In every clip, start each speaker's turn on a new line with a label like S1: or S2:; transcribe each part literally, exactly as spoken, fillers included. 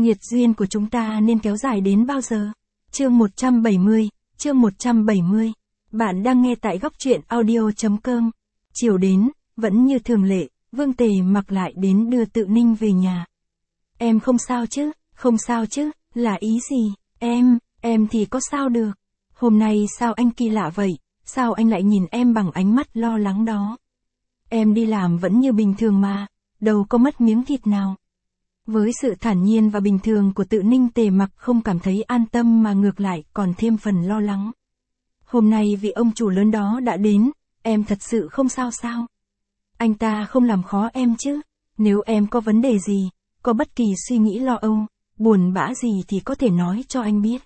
S1: Nghiệt duyên của chúng ta nên kéo dài đến bao giờ? Chương một trăm bảy mươi, chương một trăm bảy mươi. Bạn đang nghe tại góc truyện audio chấm com. Chiều đến, vẫn như thường lệ, Vương Tề Mặc lại đến đưa Tự Ninh về nhà. Em không sao chứ, không sao chứ, là ý gì? Em, em thì có sao được. Hôm nay sao anh kỳ lạ vậy, sao anh lại nhìn em bằng ánh mắt lo lắng đó? Em đi làm vẫn như bình thường mà, đâu có mất miếng thịt nào. Với sự thản nhiên và bình thường của Tự Ninh, Tề Mặc không cảm thấy an tâm mà ngược lại còn thêm phần lo lắng. Hôm nay vị ông chủ lớn đó đã đến, em thật sự không sao sao? Anh ta không làm khó em chứ? Nếu em có vấn đề gì, có bất kỳ suy nghĩ lo âu, buồn bã gì thì có thể nói cho anh biết.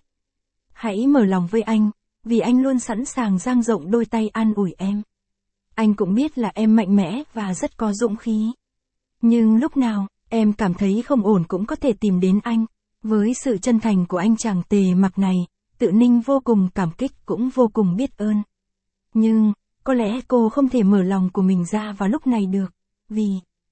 S1: Hãy mở lòng với anh, vì anh luôn sẵn sàng dang rộng đôi tay an ủi em. Anh cũng biết là em mạnh mẽ và rất có dũng khí. Nhưng lúc nào, em cảm thấy không ổn cũng có thể tìm đến anh. Với sự chân thành của anh chàng Tề Mặc này, Tự Ninh vô cùng cảm kích cũng vô cùng biết ơn. Nhưng, có lẽ cô không thể mở lòng của mình ra vào lúc này được, vì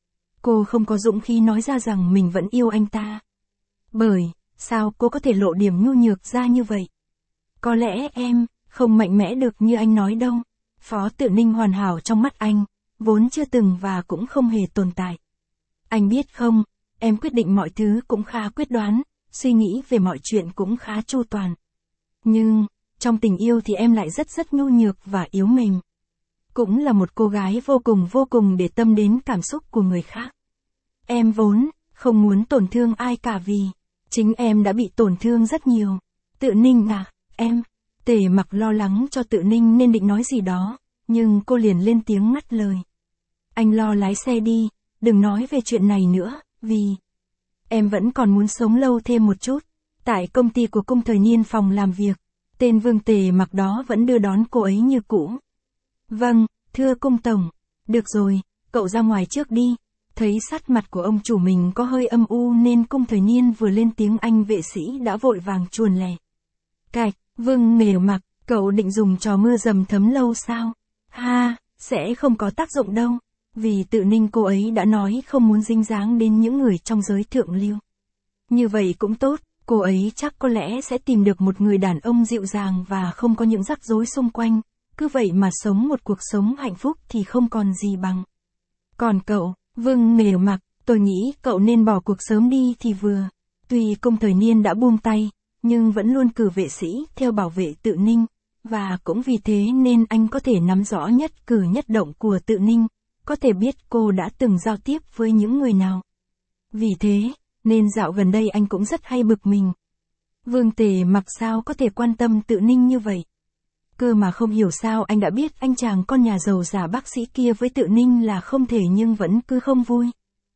S1: cô không có dũng khí nói ra rằng mình vẫn yêu anh ta. Bởi, sao cô có thể lộ điểm nhu nhược ra như vậy? Có lẽ em không mạnh mẽ được như anh nói đâu. Phó Tự Ninh hoàn hảo trong mắt anh, vốn chưa từng và cũng không hề tồn tại. Anh biết không, em quyết định mọi thứ cũng khá quyết đoán, suy nghĩ về mọi chuyện cũng khá chu toàn. Nhưng, trong tình yêu thì em lại rất rất nhu nhược và yếu mềm. Cũng là một cô gái vô cùng vô cùng để tâm đến cảm xúc của người khác. Em vốn không muốn tổn thương ai cả vì chính em đã bị tổn thương rất nhiều. Tự Ninh à, em... Tề Mặc lo lắng cho Tự Ninh nên định nói gì đó, nhưng cô liền lên tiếng ngắt lời. Anh lo lái xe đi, đừng nói về chuyện này nữa, vì em vẫn còn muốn sống lâu thêm một chút. Tại công ty của Cung Thời Niên phòng làm việc, tên Vương Tề Mặc đó vẫn đưa đón cô ấy như cũ. Vâng, thưa Cung Tổng, được rồi, cậu ra ngoài trước đi. Thấy sắc mặt của ông chủ mình có hơi âm u nên Cung Thời Niên vừa lên tiếng anh vệ sĩ đã vội vàng chuồn lẻ. Cạch, Vương Nghề Mặc, cậu định dùng trò mưa dầm thấm lâu sao? Ha, sẽ không có tác dụng đâu. Vì Tự Ninh cô ấy đã nói không muốn dính dáng đến những người trong giới thượng lưu. Như vậy cũng tốt, cô ấy chắc có lẽ sẽ tìm được một người đàn ông dịu dàng và không có những rắc rối xung quanh. Cứ vậy mà sống một cuộc sống hạnh phúc thì không còn gì bằng. Còn cậu, Vương Nghề Mặc, tôi nghĩ cậu nên bỏ cuộc sớm đi thì vừa. Tuy Cung Thời Niên đã buông tay, nhưng vẫn luôn cử vệ sĩ theo bảo vệ Tự Ninh, và cũng vì thế nên anh có thể nắm rõ nhất cử nhất động của Tự Ninh, có thể biết cô đã từng giao tiếp với những người nào. Vì thế, nên dạo gần đây anh cũng rất hay bực mình. Vương Tề Mặc sao có thể quan tâm Tự Ninh như vậy? Cơ mà không hiểu sao anh đã biết anh chàng con nhà giàu giả bác sĩ kia với Tự Ninh là không thể nhưng vẫn cứ không vui.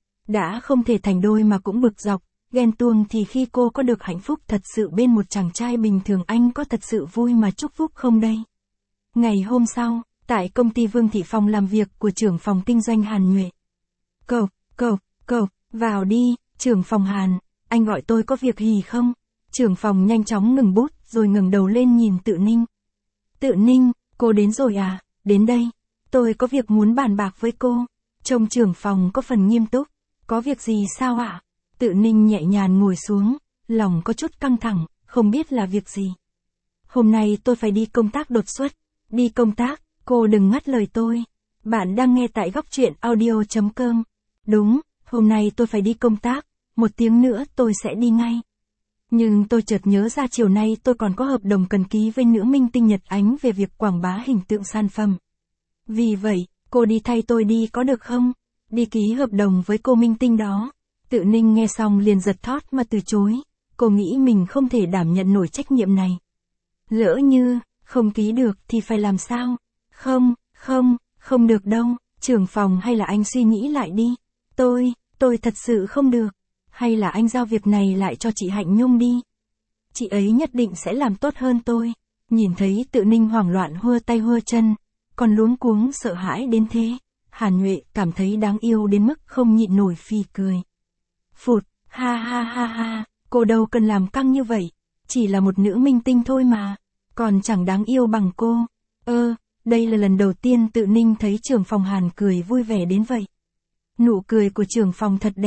S1: Đã không thể thành đôi mà cũng bực dọc. Ghen tuông thì khi cô có được hạnh phúc thật sự bên một chàng trai bình thường anh có thật sự vui mà chúc phúc không đây? Ngày hôm sau, tại công ty Vương Thị phòng làm việc của trưởng phòng kinh doanh Hàn Nhuệ. Cậu, cậu, cậu, vào đi, trưởng phòng Hàn, anh gọi tôi có việc gì không? Trưởng phòng nhanh chóng ngừng bút rồi ngẩng đầu lên nhìn Tự Ninh. Tự Ninh, cô đến rồi à, đến đây. Tôi có việc muốn bàn bạc với cô. Trông trưởng phòng có phần nghiêm túc. Có việc gì sao ạ? Tự Ninh nhẹ nhàng ngồi xuống, lòng có chút căng thẳng, không biết là việc gì. Hôm nay tôi phải đi công tác đột xuất. Đi công tác, cô đừng ngắt lời tôi. Bạn đang nghe tại góc truyện audio chấm com. Đúng, hôm nay tôi phải đi công tác, một tiếng nữa tôi sẽ đi ngay. Nhưng tôi chợt nhớ ra chiều nay tôi còn có hợp đồng cần ký với nữ minh tinh Nhật Ánh về việc quảng bá hình tượng sản phẩm. Vì vậy, cô đi thay tôi đi có được không? Đi ký hợp đồng với cô minh tinh đó. Tự Ninh nghe xong liền giật thót mà từ chối, cô nghĩ mình không thể đảm nhận nổi trách nhiệm này. Lỡ như, không ký được thì phải làm sao? Không, không, không được đâu, trưởng phòng hay là anh suy nghĩ lại đi. Tôi, tôi thật sự không được. Hay là anh giao việc này lại cho chị Hạnh Nhung đi. Chị ấy nhất định sẽ làm tốt hơn tôi. Nhìn thấy Tự Ninh hoảng loạn hua tay hua chân, còn luống cuống sợ hãi đến thế, Hàn Nhuệ cảm thấy đáng yêu đến mức không nhịn nổi phì cười. Phụt, ha ha ha ha, cô đâu cần làm căng như vậy, chỉ là một nữ minh tinh thôi mà, còn chẳng đáng yêu bằng cô. Ơ, đây là lần đầu tiên Tự Ninh thấy trưởng phòng Hàn cười vui vẻ đến vậy. Nụ cười của trưởng phòng thật đẹp,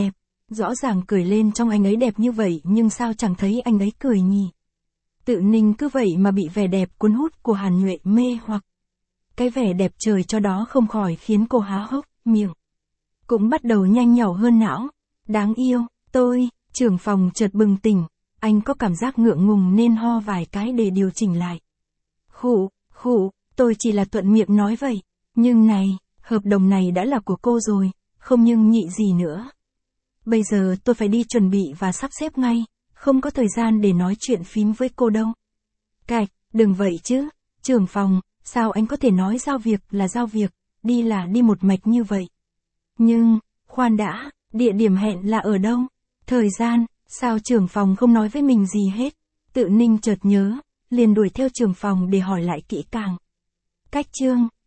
S1: Rõ ràng cười lên trong anh ấy đẹp như vậy nhưng sao chẳng thấy anh ấy cười nhỉ? Tự Ninh cứ vậy mà bị vẻ đẹp cuốn hút của Hàn Nhuệ mê hoặc. Cái vẻ đẹp trời cho đó không khỏi khiến cô há hốc miệng. Cũng bắt đầu nhanh nhỏ hơn não. Đáng yêu, tôi, trưởng phòng chợt bừng tỉnh, anh có cảm giác ngượng ngùng nên ho vài cái để điều chỉnh lại. Khụ, khụ, tôi chỉ là thuận miệng nói vậy. Nhưng này, hợp đồng này đã là của cô rồi, không nhưng nhị gì nữa. Bây giờ tôi phải đi chuẩn bị và sắp xếp ngay, không có thời gian để nói chuyện phím với cô đâu. Cạch, đừng vậy chứ, trưởng phòng, sao anh có thể nói giao việc là giao việc, đi là đi một mạch như vậy. Nhưng, khoan đã, địa điểm hẹn là ở đâu? Thời gian, sao trưởng phòng không nói với mình gì hết? Tự Ninh chợt nhớ, liền đuổi theo trưởng phòng để hỏi lại kỹ càng. Cách chương